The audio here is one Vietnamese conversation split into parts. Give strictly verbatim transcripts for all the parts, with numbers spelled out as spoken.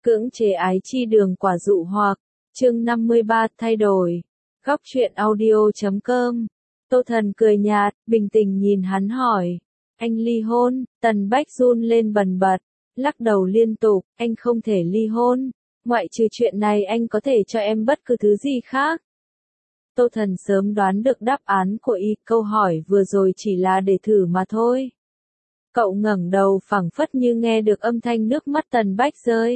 Cưỡng chế ái chi đường quả dụ hoặc, chương năm mươi ba thay đổi. Góc truyện audio chấm com. Tô Thần cười nhạt, bình tĩnh nhìn hắn hỏi. Anh ly hôn, Tần Bách run lên bần bật, lắc đầu liên tục, anh không thể ly hôn. Ngoại trừ chuyện này anh có thể cho em bất cứ thứ gì khác. Tô Thần sớm đoán được đáp án của y, câu hỏi vừa rồi chỉ là để thử mà thôi. Cậu ngẩng đầu phảng phất như nghe được âm thanh nước mắt Tần Bách rơi.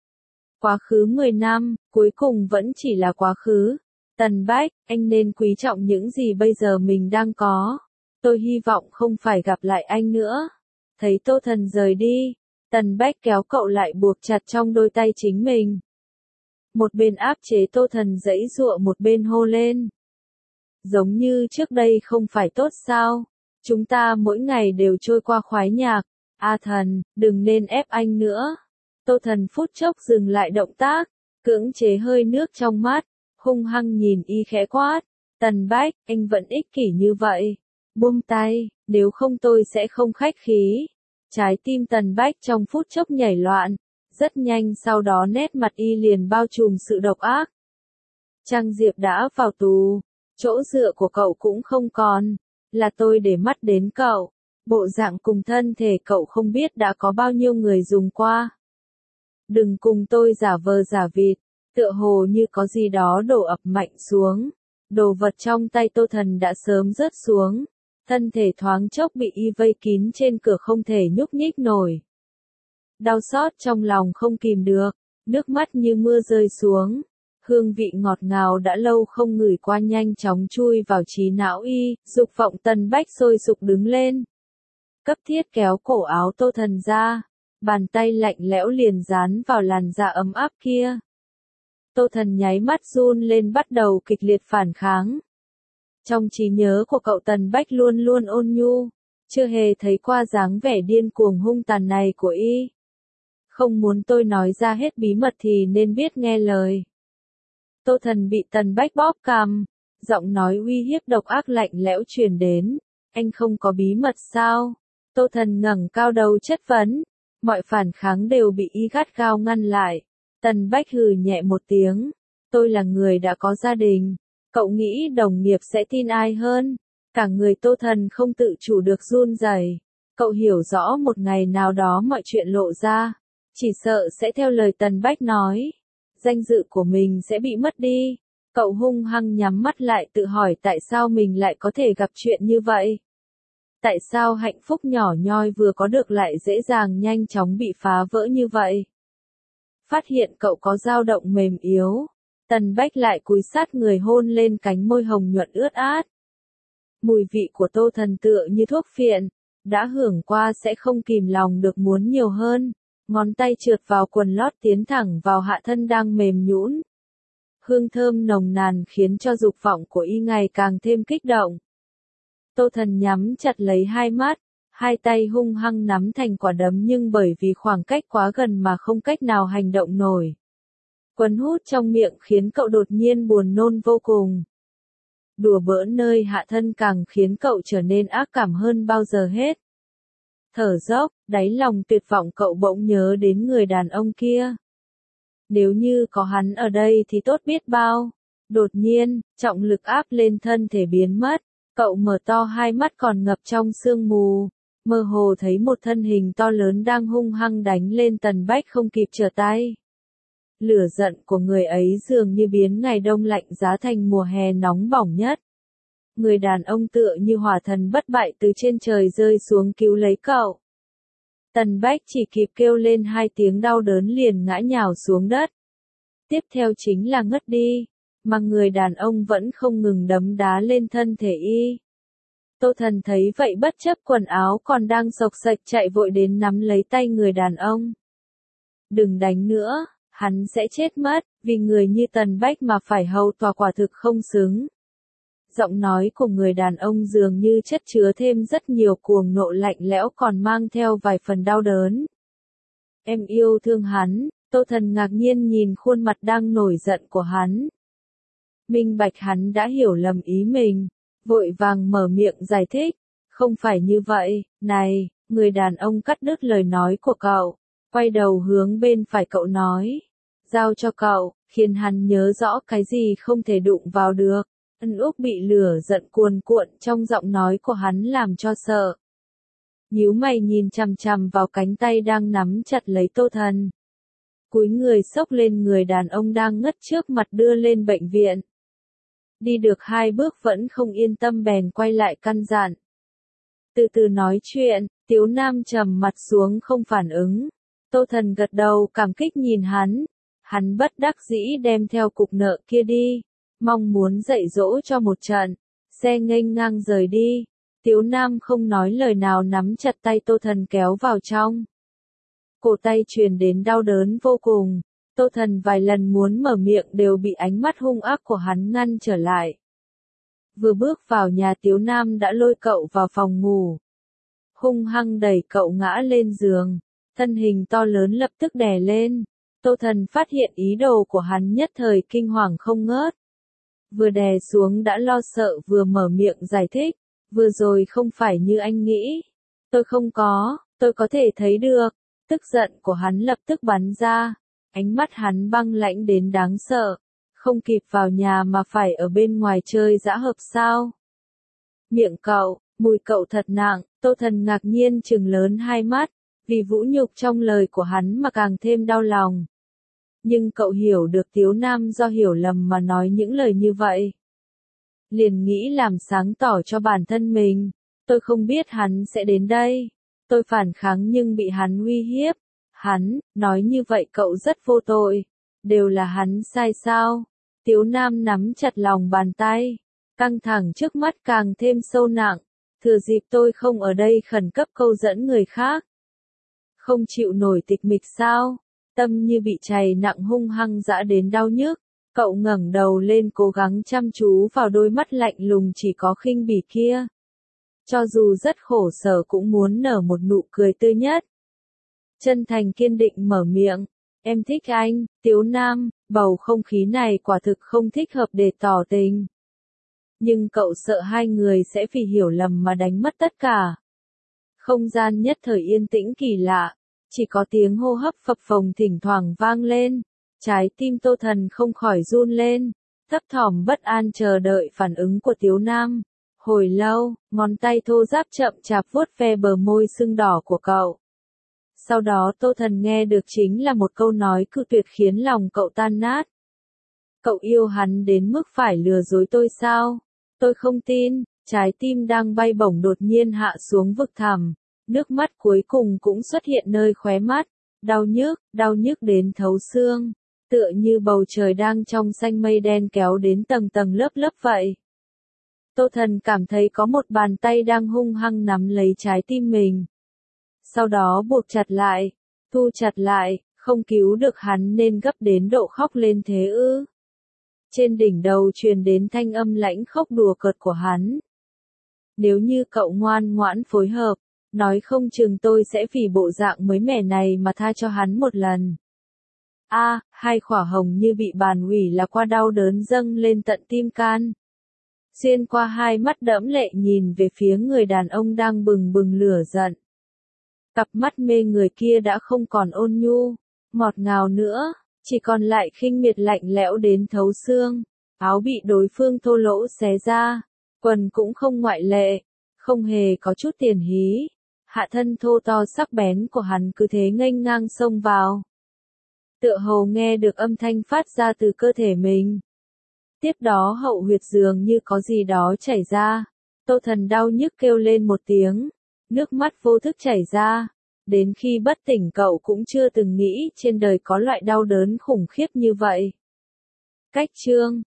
Quá khứ mười năm, cuối cùng vẫn chỉ là quá khứ. Tần Bách, anh nên quý trọng những gì bây giờ mình đang có. Tôi hy vọng không phải gặp lại anh nữa. Thấy Tô Thần rời đi, Tần Bách kéo cậu lại buộc chặt trong đôi tay chính mình. Một bên áp chế Tô Thần giãy giụa, một bên hô lên. Giống như trước đây không phải tốt sao? Chúng ta mỗi ngày đều trôi qua khoái nhạc. A Thần, đừng nên ép anh nữa. Tô Thần phút chốc dừng lại động tác, cưỡng chế hơi nước trong mắt, hung hăng nhìn y khẽ quát. Tần Bách, anh vẫn ích kỷ như vậy. Buông tay, nếu không tôi sẽ không khách khí. Trái tim Tần Bách trong phút chốc nhảy loạn. Rất nhanh sau đó nét mặt y liền bao trùm sự độc ác. Trang Diệp đã vào tù, chỗ dựa của cậu cũng không còn, là tôi để mắt đến cậu. Bộ dạng cùng thân thể cậu không biết đã có bao nhiêu người dùng qua. Đừng cùng tôi giả vờ giả vịt, tựa hồ như có gì đó đổ ập mạnh xuống. Đồ vật trong tay Tô Thần đã sớm rớt xuống, thân thể thoáng chốc bị y vây kín trên cửa không thể nhúc nhích nổi. Đau xót trong lòng không kìm được, nước mắt như mưa rơi xuống. Hương vị ngọt ngào đã lâu không ngửi qua nhanh chóng chui vào trí não y, dục vọng Tần Bách sôi sục đứng lên. Cấp thiết kéo cổ áo Tô Thần ra, bàn tay lạnh lẽo liền dán vào làn da ấm áp kia. Tô Thần nháy mắt run lên bắt đầu kịch liệt phản kháng. Trong trí nhớ của cậu Tần Bách luôn luôn ôn nhu, chưa hề thấy qua dáng vẻ điên cuồng hung tàn này của y. Không muốn tôi nói ra hết bí mật thì nên biết nghe lời. Tô Thần bị Tần Bách bóp cằm, giọng nói uy hiếp độc ác lạnh lẽo truyền đến. Anh không có bí mật sao? Tô Thần ngẩng cao đầu chất vấn. Mọi phản kháng đều bị y gắt gao ngăn lại. Tần Bách hừ nhẹ một tiếng. Tôi là người đã có gia đình. Cậu nghĩ đồng nghiệp sẽ tin ai hơn? Cả người Tô Thần không tự chủ được run rẩy. Cậu hiểu rõ một ngày nào đó mọi chuyện lộ ra, chỉ sợ sẽ theo lời Tần Bách nói. Danh dự của mình sẽ bị mất đi. Cậu hung hăng nhắm mắt lại tự hỏi tại sao mình lại có thể gặp chuyện như vậy. Tại sao hạnh phúc nhỏ nhoi vừa có được lại dễ dàng nhanh chóng bị phá vỡ như vậy? Phát hiện cậu có dao động mềm yếu, Tần Bách lại cúi sát người hôn lên cánh môi hồng nhuận ướt át. Mùi vị của Tô Thần tựa như thuốc phiện, đã hưởng qua sẽ không kìm lòng được muốn nhiều hơn. Ngón tay trượt vào quần lót tiến thẳng vào hạ thân đang mềm nhũn. Hương thơm nồng nàn khiến cho dục vọng của y ngày càng thêm kích động. Tô Thần nhắm chặt lấy hai mắt, hai tay hung hăng nắm thành quả đấm nhưng bởi vì khoảng cách quá gần mà không cách nào hành động nổi. Quấn hút trong miệng khiến cậu đột nhiên buồn nôn vô cùng. Đùa bỡn nơi hạ thân càng khiến cậu trở nên ác cảm hơn bao giờ hết. Thở dốc, đáy lòng tuyệt vọng cậu bỗng nhớ đến người đàn ông kia. Nếu như có hắn ở đây thì tốt biết bao. Đột nhiên, trọng lực áp lên thân thể biến mất. Cậu mở to hai mắt còn ngập trong sương mù. Mơ hồ thấy một thân hình to lớn đang hung hăng đánh lên Tần Bách không kịp trở tay. Lửa giận của người ấy dường như biến ngày đông lạnh giá thành mùa hè nóng bỏng nhất. Người đàn ông tựa như hỏa thần bất bại từ trên trời rơi xuống cứu lấy cậu. Tần Bách chỉ kịp kêu lên hai tiếng đau đớn liền ngã nhào xuống đất. Tiếp theo chính là ngất đi, mà người đàn ông vẫn không ngừng đấm đá lên thân thể y. Tô Thần thấy vậy bất chấp quần áo còn đang xộc xệch chạy vội đến nắm lấy tay người đàn ông. Đừng đánh nữa, hắn sẽ chết mất, vì người như Tần Bách mà phải hầu tòa quả thực không xứng. Giọng nói của người đàn ông dường như chất chứa thêm rất nhiều cuồng nộ lạnh lẽo còn mang theo vài phần đau đớn. Em yêu thương hắn, Tô Thần ngạc nhiên nhìn khuôn mặt đang nổi giận của hắn. Minh bạch hắn đã hiểu lầm ý mình, vội vàng mở miệng giải thích. Không phải như vậy, này, người đàn ông cắt đứt lời nói của cậu. quay đầu hướng bên phải cậu nói. Giao cho cậu, khiến hắn nhớ rõ cái gì không thể đụng vào được. Ân Úc bị lửa giận cuồn cuộn trong giọng nói của hắn làm cho sợ. Nhíu mày nhìn chằm chằm vào cánh tay đang nắm chặt lấy Tô Thần. Cúi người xốc lên người đàn ông đang ngất trước mặt đưa lên bệnh viện. Đi được hai bước vẫn không yên tâm bèn quay lại căn dặn. Từ từ nói chuyện, Tiếu Nam trầm mặt xuống không phản ứng. Tô Thần gật đầu cảm kích nhìn hắn. Hắn bất đắc dĩ đem theo cục nợ kia đi. Mong muốn dạy dỗ cho một trận. Xe nghênh ngang rời đi. Tiếu Nam không nói lời nào nắm chặt tay Tô Thần kéo vào trong. Cổ tay truyền đến đau đớn vô cùng. Tô Thần vài lần muốn mở miệng đều bị ánh mắt hung ác của hắn ngăn trở lại. Vừa bước vào nhà Tiếu Nam đã lôi cậu vào phòng ngủ. Hung hăng đẩy cậu ngã lên giường. Thân hình to lớn lập tức đè lên. Tô Thần phát hiện ý đồ của hắn nhất thời kinh hoàng không ngớt. Vừa đè xuống đã lo sợ vừa mở miệng giải thích. Vừa rồi không phải như anh nghĩ. Tôi không có, tôi có thể thấy được. Tức giận của hắn lập tức bắn ra. Ánh mắt hắn băng lãnh đến đáng sợ. Không kịp vào nhà mà phải ở bên ngoài chơi dã hợp sao. Miệng cậu, mùi cậu thật nặng. Tô Thần ngạc nhiên trừng lớn hai mắt. Vì vũ nhục trong lời của hắn mà càng thêm đau lòng. Nhưng cậu hiểu được Tiếu Nam do hiểu lầm mà nói những lời như vậy. Liền nghĩ làm sáng tỏ cho bản thân mình. Tôi không biết hắn sẽ đến đây. Tôi phản kháng nhưng bị hắn uy hiếp. Hắn, nói như vậy cậu rất vô tội. Đều là hắn sai sao? Tiếu Nam nắm chặt lòng bàn tay. Căng thẳng trước mắt càng thêm sâu nặng. Thừa dịp tôi không ở đây khẩn cấp câu dẫn người khác. Không chịu nổi tịch mịch sao? Tâm như bị chày nặng hung hăng dã đến đau nhức. Cậu ngẩng đầu lên cố gắng chăm chú vào đôi mắt lạnh lùng chỉ có khinh bỉ kia. Cho dù rất khổ sở cũng muốn nở một nụ cười tươi nhất. Chân thành kiên định mở miệng. Em thích anh, Tiếu Nam, bầu không khí này quả thực không thích hợp để tỏ tình. Nhưng cậu sợ hai người sẽ vì hiểu lầm mà đánh mất tất cả. Không gian nhất thời yên tĩnh kỳ lạ. Chỉ có tiếng hô hấp phập phồng thỉnh thoảng vang lên. Trái tim Tô Thần không khỏi run lên. Thấp thỏm bất an chờ đợi phản ứng của Tiếu Nam. Hồi lâu, ngón tay thô ráp chậm chạp vuốt ve bờ môi sưng đỏ của cậu. Sau đó Tô Thần nghe được chính là một câu nói cự tuyệt khiến lòng cậu tan nát. Cậu yêu hắn đến mức phải lừa dối tôi sao? Tôi không tin. Trái tim đang bay bổng đột nhiên hạ xuống vực thẳm. Nước mắt cuối cùng cũng xuất hiện nơi khóe mắt. Đau nhức, đau nhức đến thấu xương. Tựa như bầu trời đang trong xanh mây đen kéo đến tầng tầng lớp lớp vậy. Tô Thần cảm thấy có một bàn tay đang hung hăng nắm lấy trái tim mình. Sau đó buộc chặt lại, thu chặt lại, không cứu được hắn nên gấp đến độ khóc lên thế ư. Trên đỉnh đầu truyền đến thanh âm lãnh khốc đùa cợt của hắn. Nếu như cậu ngoan ngoãn phối hợp, nói không chừng tôi sẽ vì bộ dạng mới mẻ này mà tha cho hắn một lần. A, à, hai khỏa hồng như bị bàn ủy là qua đau đớn dâng lên tận tim can. Xuyên qua hai mắt đẫm lệ nhìn về phía người đàn ông đang bừng bừng lửa giận. Cặp mắt mê người kia đã không còn ôn nhu, ngọt ngào nữa, chỉ còn lại khinh miệt lạnh lẽo đến thấu xương. Áo bị đối phương thô lỗ xé ra, quần cũng không ngoại lệ, không hề có chút tiền hí. Hạ thân thô to sắc bén của hắn cứ thế nghênh ngang xông vào. Tựa hồ nghe được âm thanh phát ra từ cơ thể mình. Tiếp đó hậu huyệt dường như có gì đó chảy ra. Tô Thần đau nhức kêu lên một tiếng. Nước mắt vô thức chảy ra. Đến khi bất tỉnh cậu cũng chưa từng nghĩ trên đời có loại đau đớn khủng khiếp như vậy. Cách chương